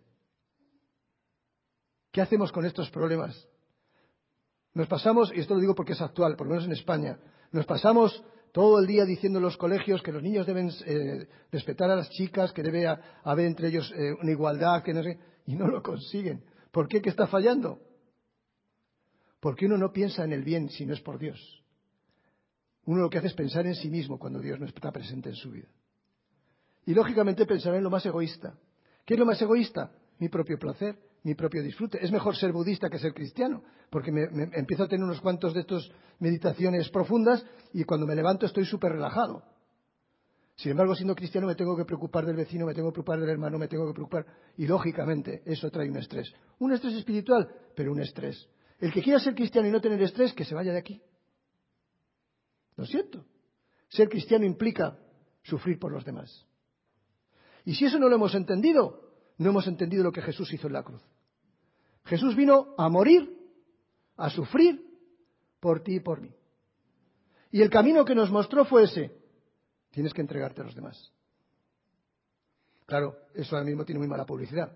¿Qué hacemos con estos problemas? Nos pasamos, y esto lo digo porque es actual, por lo menos en España, nos pasamos todo el día diciendo en los colegios que los niños deben respetar a las chicas, que debe haber entre ellos una igualdad, que no sé, y no lo consiguen. ¿Por qué? ¿Qué está fallando? Porque uno no piensa en el bien si no es por Dios. Uno lo que hace es pensar en sí mismo cuando Dios no está presente en su vida. Y lógicamente pensará en lo más egoísta. ¿Qué es lo más egoísta? Mi propio placer, mi propio disfrute. Es mejor ser budista que ser cristiano, porque me empiezo a tener unos cuantos de estas meditaciones profundas y cuando me levanto estoy súper relajado. Sin embargo, siendo cristiano me tengo que preocupar del vecino, me tengo que preocupar del hermano, me tengo que preocupar. Y lógicamente eso trae un estrés. Un estrés espiritual, pero un estrés. El que quiera ser cristiano y no tener estrés, que se vaya de aquí. Lo siento. Ser cristiano implica sufrir por los demás. Y si eso no lo hemos entendido, no hemos entendido lo que Jesús hizo en la cruz. Jesús vino a morir, a sufrir por ti y por mí. Y el camino que nos mostró fue ese. Tienes que entregarte a los demás. Claro, eso ahora mismo tiene muy mala publicidad.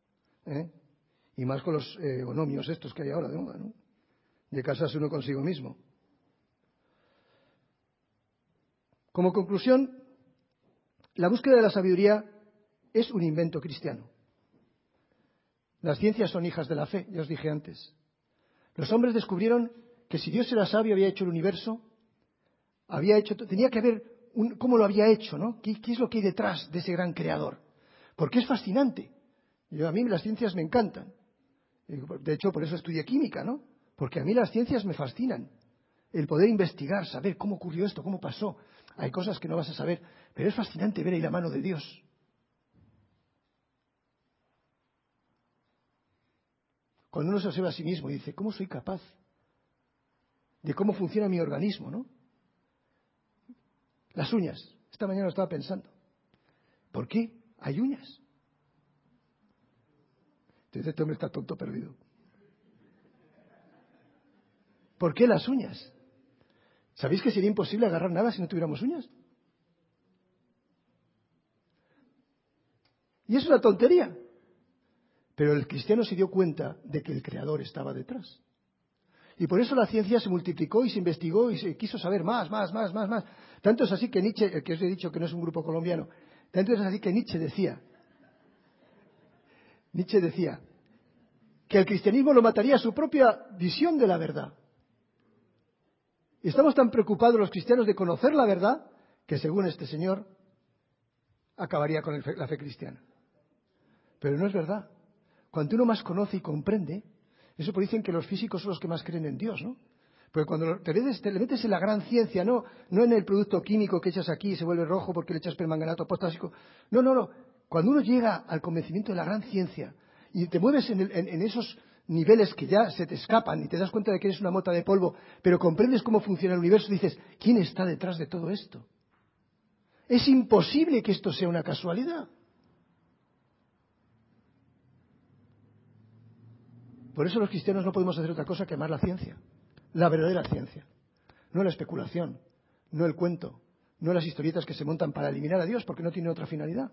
Y más con los economios estos que hay ahora de moda, ¿no? De casarse uno consigo mismo. Como conclusión, la búsqueda de la sabiduría es un invento cristiano. Las ciencias son hijas de la fe, ya os dije antes. Los hombres descubrieron que si Dios era sabio, había hecho el universo, tenía que haber cómo lo había hecho, ¿no? ¿Qué es lo que hay detrás de ese gran creador? Porque es fascinante. A mí las ciencias me encantan. De hecho, por eso estudié química, ¿no? Porque a mí las ciencias me fascinan. El poder investigar, saber cómo ocurrió esto, cómo pasó. Hay cosas que no vas a saber, pero es fascinante ver ahí la mano de Dios. Cuando uno se observa a sí mismo y dice, ¿cómo soy capaz de cómo funciona mi organismo, ¿no? Las uñas. Esta mañana lo estaba pensando. ¿Por qué hay uñas? Entonces este hombre está tonto perdido. ¿Por qué las uñas? ¿Sabéis que sería imposible agarrar nada si no tuviéramos uñas? Y es una tontería. Pero el cristiano se dio cuenta de que el Creador estaba detrás. Y por eso la ciencia se multiplicó y se investigó y se quiso saber más. Tanto es así que Nietzsche, que os he dicho que no es un grupo colombiano, tanto es así que Nietzsche decía que el cristianismo lo mataría su propia visión de la verdad. Y estamos tan preocupados los cristianos de conocer la verdad que según este señor acabaría con la fe cristiana. Pero no es verdad. Cuanto uno más conoce y comprende, eso por dicen que los físicos son los que más creen en Dios, ¿no? Porque cuando te le metes en la gran ciencia, no en el producto químico que echas aquí y se vuelve rojo porque le echas permanganato potásico. No. Cuando uno llega al convencimiento de la gran ciencia y te mueves en esos niveles que ya se te escapan y te das cuenta de que eres una mota de polvo, pero comprendes cómo funciona el universo y dices, ¿quién está detrás de todo esto? Es imposible que esto sea una casualidad. Por eso los cristianos no podemos hacer otra cosa que amar la ciencia, la verdadera ciencia, no la especulación, no el cuento, no las historietas que se montan para eliminar a Dios porque no tiene otra finalidad.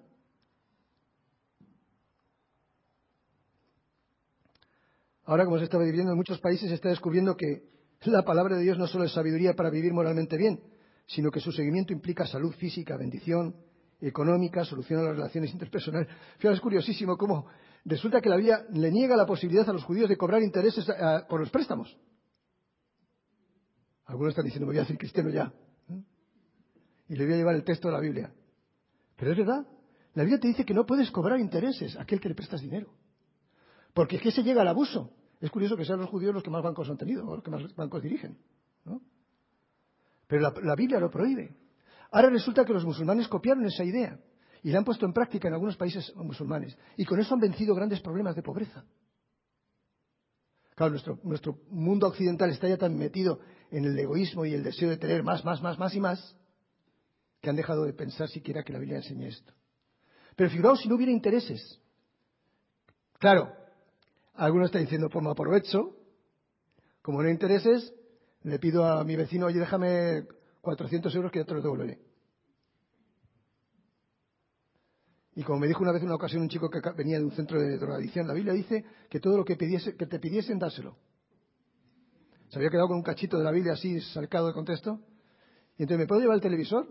Ahora, como se está viviendo en muchos países, se está descubriendo que la palabra de Dios no solo es sabiduría para vivir moralmente bien, sino que su seguimiento implica salud física, bendición económica, solución a las relaciones interpersonales. Fíjate, es curiosísimo cómo resulta que la Biblia le niega la posibilidad a los judíos de cobrar intereses por los préstamos. Algunos están diciendo, me voy a hacer cristiano ya. Y le voy a llevar el texto de la Biblia. Pero es verdad, la Biblia te dice que no puedes cobrar intereses a aquel que le prestas dinero. Porque es que se llega al abuso. Es curioso que sean los judíos los que más bancos han tenido, o los que más bancos dirigen, ¿no? Pero la Biblia lo prohíbe. Ahora resulta que los musulmanes copiaron esa idea y la han puesto en práctica en algunos países musulmanes. Y con eso han vencido grandes problemas de pobreza. Claro, nuestro mundo occidental está ya tan metido en el egoísmo y el deseo de tener más y más, que han dejado de pensar siquiera que la Biblia enseña esto. Pero figuraos si no hubiera intereses. Claro, algunos están diciendo, pues me aprovecho, como no hay intereses, le pido a mi vecino, oye, déjame 400 euros que ya te los devolveré. Y como me dijo una vez en una ocasión un chico que venía de un centro de drogadicción, la Biblia dice que todo lo que te pidiesen, dárselo. Se había quedado con un cachito de la Biblia así, sacado de contexto. Y entonces, ¿me puedo llevar el televisor?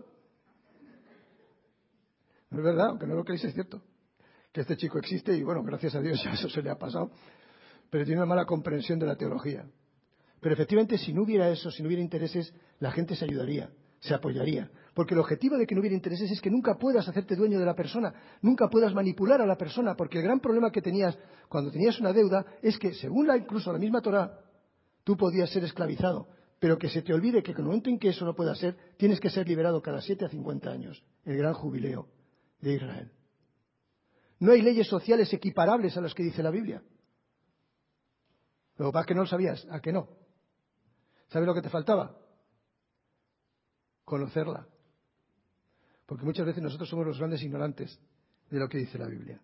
No es verdad, aunque no lo creéis, es cierto. Que este chico existe y bueno, gracias a Dios ya eso se le ha pasado. Pero tiene una mala comprensión de la teología. Pero efectivamente, si no hubiera eso, si no hubiera intereses, la gente se ayudaría, se apoyaría. Porque el objetivo de que no hubiera intereses es que nunca puedas hacerte dueño de la persona, nunca puedas manipular a la persona, porque el gran problema que tenías cuando tenías una deuda es que, según incluso la misma Torá, tú podías ser esclavizado, pero que se te olvide que en el momento en que eso no pueda ser, tienes que ser liberado cada 7 a 50 años, el gran jubileo de Israel. No hay leyes sociales equiparables a las que dice la Biblia. Lo que pasa es que no lo sabías, ¿a que no? ¿Sabes lo que te faltaba? Conocerla. Porque muchas veces nosotros somos los grandes ignorantes de lo que dice la Biblia.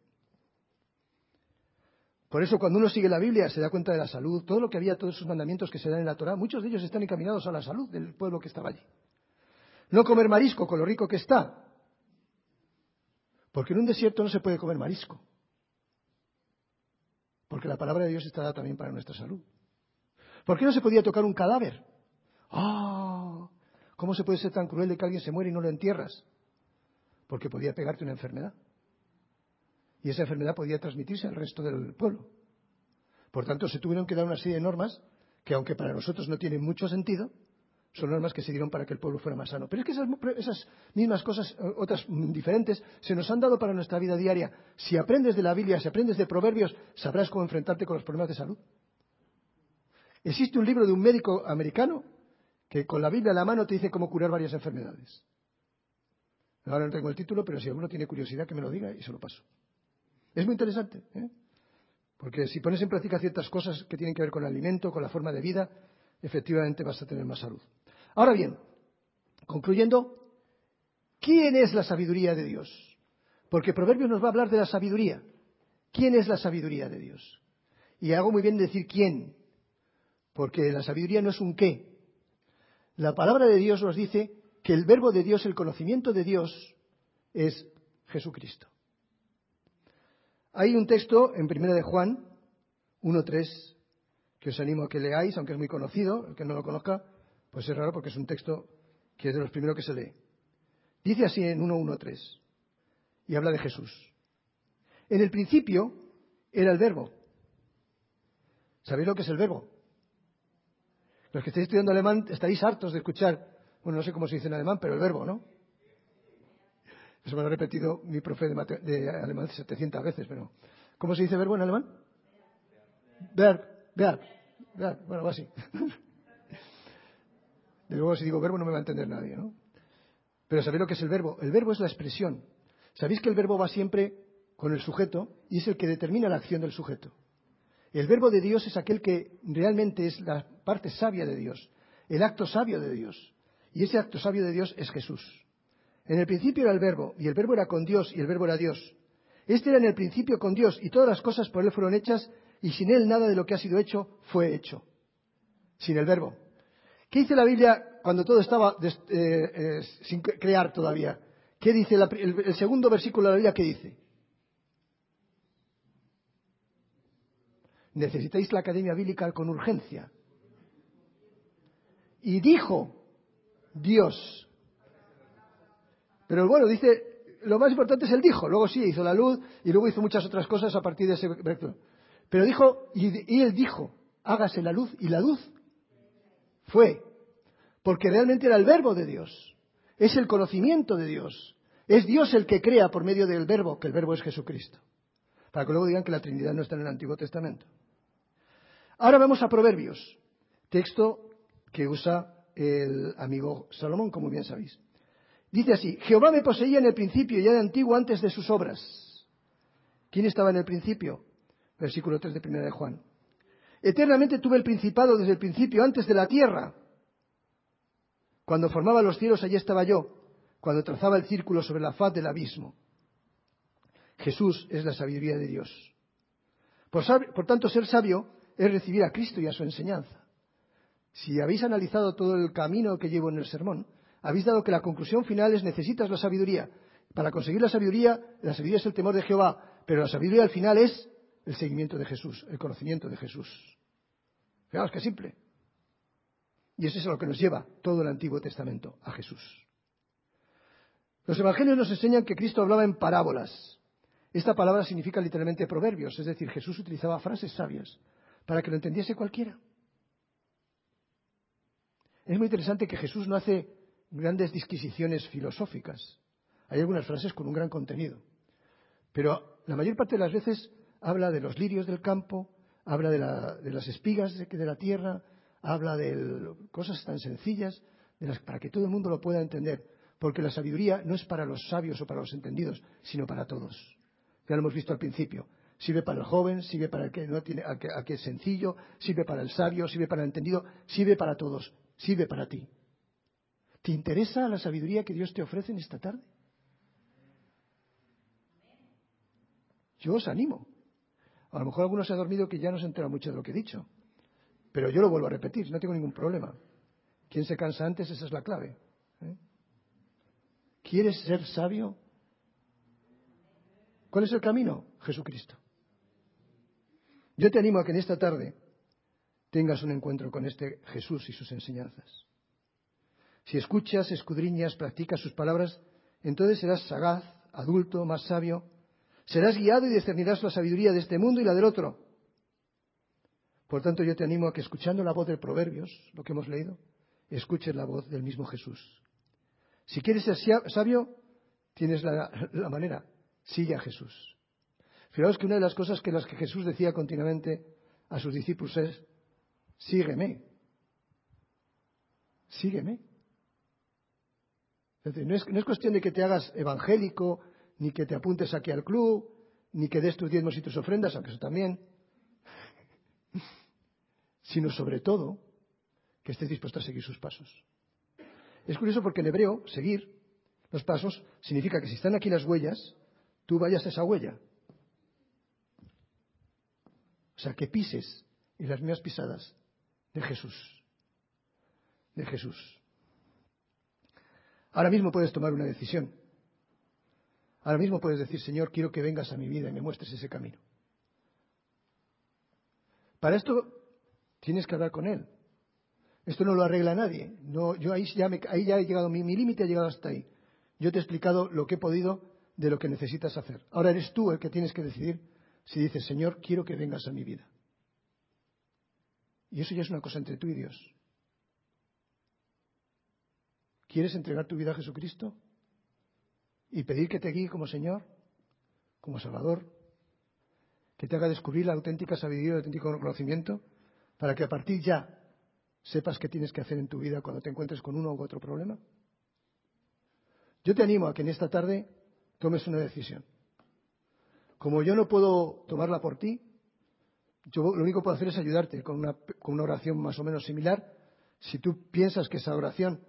Por eso cuando uno sigue la Biblia se da cuenta de la salud, todo lo que había, todos esos mandamientos que se dan en la Torá, muchos de ellos están encaminados a la salud del pueblo que estaba allí. No comer marisco con lo rico que está. Porque en un desierto no se puede comer marisco. Porque la palabra de Dios está dada también para nuestra salud. ¿Por qué no se podía tocar un cadáver? ¡Ah! ¿Cómo se puede ser tan cruel de que alguien se muere y no lo entierras? Porque podía pegarte una enfermedad. Y esa enfermedad podía transmitirse al resto del pueblo. Por tanto, se tuvieron que dar una serie de normas que, aunque para nosotros no tienen mucho sentido, son normas que se dieron para que el pueblo fuera más sano. Pero es que esas mismas cosas, otras diferentes, se nos han dado para nuestra vida diaria. Si aprendes de la Biblia, si aprendes de Proverbios, sabrás cómo enfrentarte con los problemas de salud. Existe un libro de un médico americano que con la Biblia en la mano te dice cómo curar varias enfermedades. Ahora no tengo el título, pero si alguno tiene curiosidad que me lo diga y se lo paso. Es muy interesante, porque si pones en práctica ciertas cosas que tienen que ver con el alimento, con la forma de vida, efectivamente vas a tener más salud. Ahora bien, concluyendo, ¿quién es la sabiduría de Dios? Porque Proverbios nos va a hablar de la sabiduría. ¿Quién es la sabiduría de Dios? Y hago muy bien decir quién, porque la sabiduría no es un qué. La palabra de Dios nos dice que el verbo de Dios, el conocimiento de Dios, es Jesucristo. Hay un texto en 1 de Juan 1:3 que os animo a que leáis, aunque es muy conocido. El que no lo conozca, pues es raro porque es un texto que es de los primeros que se lee. Dice así en 1:1:3 y habla de Jesús. En el principio era el verbo. ¿Sabéis lo que es el verbo? Los que estáis estudiando alemán estaréis hartos de escuchar, bueno, no sé cómo se dice en alemán, pero el verbo, ¿no? Eso me lo ha repetido mi profe de alemán 700 veces, pero ¿cómo se dice verbo en alemán? Verb, bueno, algo así. De luego, si digo verbo no me va a entender nadie, ¿no? Pero ¿sabéis lo que es el verbo? El verbo es la expresión. ¿Sabéis que el verbo va siempre con el sujeto y es el que determina la acción del sujeto? El verbo de Dios es aquel que realmente es la parte sabia de Dios, el acto sabio de Dios. Y ese acto sabio de Dios es Jesús. En el principio era el verbo, y el verbo era con Dios, y el verbo era Dios. Este era en el principio con Dios, y todas las cosas por Él fueron hechas, y sin Él nada de lo que ha sido hecho fue hecho. Sin el verbo. ¿Qué dice la Biblia cuando todo estaba sin crear todavía? ¿Qué dice el segundo versículo de la Biblia? ¿Qué dice? Necesitáis la academia bíblica con urgencia. Y dijo Dios. Pero bueno, dice, lo más importante es el dijo. Luego sí, hizo la luz y luego hizo muchas otras cosas a partir de ese vector. Pero dijo, y él dijo, hágase la luz, y la luz fue. Porque realmente era el verbo de Dios. Es el conocimiento de Dios. Es Dios el que crea por medio del verbo, que el verbo es Jesucristo. Para que luego digan que la Trinidad no está en el Antiguo Testamento. Ahora vamos a Proverbios, texto que usa el amigo Salomón, como bien sabéis. Dice así, Jehová me poseía en el principio, ya de antiguo, antes de sus obras. ¿Quién estaba en el principio? Versículo 3 de 1 de Juan. Eternamente tuve el principado desde el principio, antes de la tierra. Cuando formaba los cielos, allí estaba yo. Cuando trazaba el círculo sobre la faz del abismo. Jesús es la sabiduría de Dios. Por tanto, ser sabio es recibir a Cristo y a su enseñanza. Si habéis analizado todo el camino que llevo en el sermón, habéis dado que la conclusión final es: necesitas la sabiduría. Para conseguir la sabiduría es el temor de Jehová, pero la sabiduría al final es el seguimiento de Jesús, el conocimiento de Jesús. Fijaos qué simple. Y eso es a lo que nos lleva todo el Antiguo Testamento, a Jesús. Los evangelios nos enseñan que Cristo hablaba en parábolas. Esta palabra significa literalmente proverbios, es decir, Jesús utilizaba frases sabias para que lo entendiese cualquiera. Es muy interesante que Jesús no hace grandes disquisiciones filosóficas. Hay algunas frases con un gran contenido. Pero la mayor parte de las veces habla de los lirios del campo, habla de las espigas de la tierra, habla de cosas tan sencillas para que todo el mundo lo pueda entender. Porque la sabiduría no es para los sabios o para los entendidos, sino para todos. Ya lo hemos visto al principio. Sirve para el joven, sirve para el que no tiene, al que es sencillo, sirve para el sabio, sirve para el entendido, sirve para todos, sirve para ti. ¿Te interesa la sabiduría que Dios te ofrece en esta tarde? Yo os animo. A lo mejor alguno se ha dormido que ya no se entera mucho de lo que he dicho. Pero yo lo vuelvo a repetir, no tengo ningún problema. ¿Quién se cansa antes? Esa es la clave. ¿Quieres ser sabio? ¿Cuál es el camino? Jesucristo. Yo te animo a que en esta tarde tengas un encuentro con este Jesús y sus enseñanzas. Si escuchas, escudriñas, practicas sus palabras, entonces serás sagaz, adulto, más sabio. Serás guiado y discernirás la sabiduría de este mundo y la del otro. Por tanto, yo te animo a que, escuchando la voz de Proverbios, lo que hemos leído, escuches la voz del mismo Jesús. Si quieres ser sabio, tienes la manera. Sigue a Jesús. Fijaos que una de las cosas que Jesús decía continuamente a sus discípulos es: sígueme. Sígueme. Es decir, no es cuestión de que te hagas evangélico, ni que te apuntes aquí al club, ni que des tus diezmos y tus ofrendas, aunque eso también, sino sobre todo que estés dispuesto a seguir sus pasos. Es curioso porque en hebreo, seguir los pasos significa que si están aquí las huellas, tú vayas a esa huella. O sea, que pises en las mismas pisadas de Jesús. De Jesús. Ahora mismo puedes tomar una decisión. Ahora mismo puedes decir: Señor, quiero que vengas a mi vida y me muestres ese camino. Para esto tienes que hablar con Él. Esto no lo arregla nadie. No, yo ahí ya he llegado, mi límite ha llegado hasta ahí. Yo te he explicado lo que he podido de lo que necesitas hacer. Ahora eres tú el que tienes que decidir si dices: Señor, quiero que vengas a mi vida. Y eso ya es una cosa entre tú y Dios. ¿Quieres entregar tu vida a Jesucristo? Y pedir que te guíe como Señor, como Salvador, que te haga descubrir la auténtica sabiduría, el auténtico conocimiento, para que a partir ya sepas qué tienes que hacer en tu vida cuando te encuentres con uno u otro problema. Yo te animo a que en esta tarde tomes una decisión. Como yo no puedo tomarla por ti, yo lo único que puedo hacer es ayudarte con una oración más o menos similar. Si tú piensas que esa oración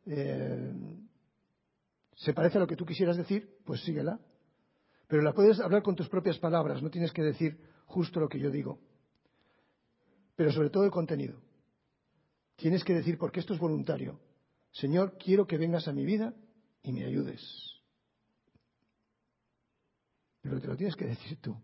se parece a lo que tú quisieras decir, pues síguela. Pero la puedes hablar con tus propias palabras, no tienes que decir justo lo que yo digo. Pero sobre todo el contenido. Tienes que decir, porque esto es voluntario: Señor, quiero que vengas a mi vida y me ayudes. Pero te lo tienes que decir tú.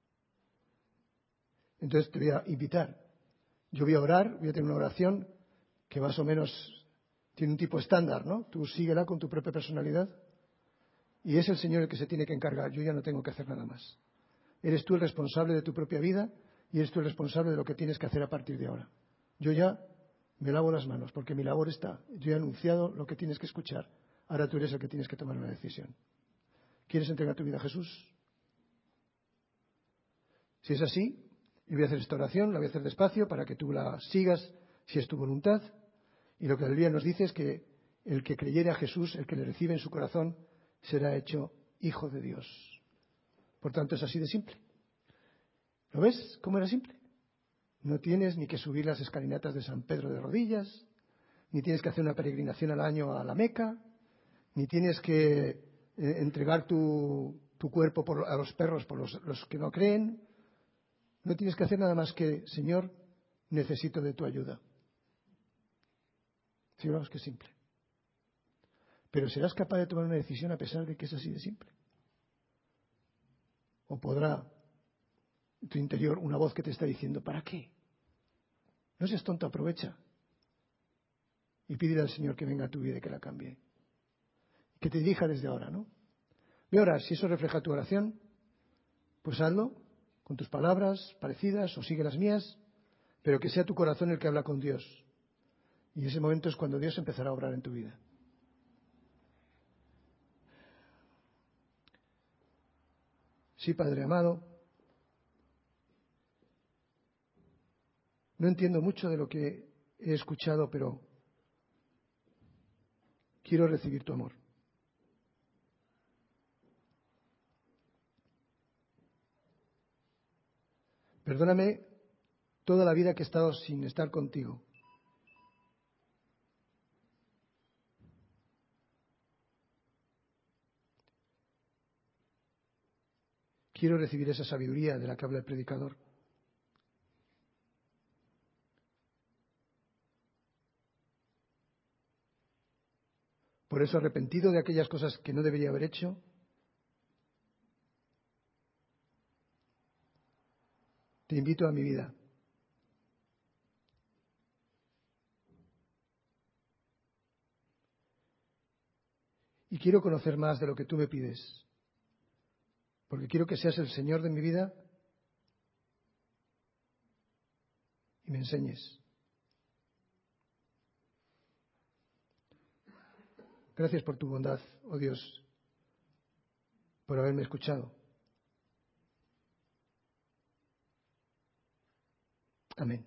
Entonces te voy a invitar. Yo voy a orar, voy a tener una oración que más o menos tiene un tipo estándar, ¿no? Tú síguela con tu propia personalidad. Y es el Señor el que se tiene que encargar. Yo ya no tengo que hacer nada más. Eres tú el responsable de tu propia vida y eres tú el responsable de lo que tienes que hacer a partir de ahora. Yo ya me lavo las manos porque mi labor está. Yo he anunciado lo que tienes que escuchar. Ahora tú eres el que tienes que tomar una decisión. ¿Quieres entregar tu vida a Jesús? Si es así, y voy a hacer esta oración, la voy a hacer despacio para que tú la sigas si es tu voluntad. Y lo que la Biblia nos dice es que el que creyere a Jesús, el que le recibe en su corazón, será hecho hijo de Dios. Por tanto, es así de simple. ¿Lo ves cómo era simple? No tienes ni que subir las escalinatas de San Pedro de rodillas, ni tienes que hacer una peregrinación al año a la Meca, ni tienes que entregar tu cuerpo a los perros por los que no creen. No tienes que hacer nada más que, Señor, necesito de tu ayuda. Figuraos que simple. Pero serás capaz de tomar una decisión a pesar de que es así de simple. O podrá en tu interior una voz que te está diciendo, ¿para qué? No seas tonto, aprovecha. Y pídele al Señor que venga a tu vida y que la cambie. Que te dirija desde ahora, ¿no? Ve a orar, si eso refleja tu oración, pues hazlo con tus palabras parecidas o sigue las mías, pero que sea tu corazón el que habla con Dios. Y ese momento es cuando Dios empezará a obrar en tu vida. Sí, Padre amado, no entiendo mucho de lo que he escuchado, pero quiero recibir tu amor. Perdóname toda la vida que he estado sin estar contigo. Quiero recibir esa sabiduría de la que habla el predicador. Por eso, arrepentido de aquellas cosas que no debería haber hecho, te invito a mi vida. Y quiero conocer más de lo que tú me pides, porque quiero que seas el Señor de mi vida y me enseñes. Gracias por tu bondad, oh Dios, por haberme escuchado. Amén.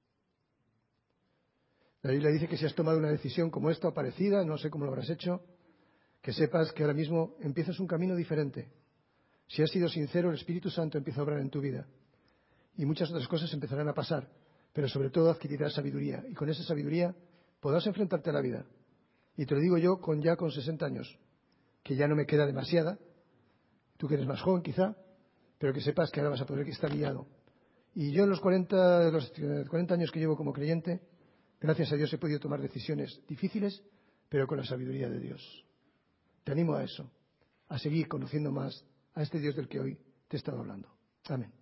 La Biblia dice que si has tomado una decisión como esta o parecida, no sé cómo lo habrás hecho, que sepas que ahora mismo empiezas un camino diferente. Si has sido sincero, el Espíritu Santo empieza a obrar en tu vida. Y muchas otras cosas empezarán a pasar, pero sobre todo adquirirás sabiduría. Y con esa sabiduría podrás enfrentarte a la vida. Y te lo digo yo con 60 años, que ya no me queda demasiada, tú que eres más joven quizá, pero que sepas que ahora vas a poder estar guiado. Y yo en los 40 años que llevo como creyente, gracias a Dios he podido tomar decisiones difíciles, pero con la sabiduría de Dios. Te animo a eso, a seguir conociendo más a este Dios del que hoy te he estado hablando. Amén.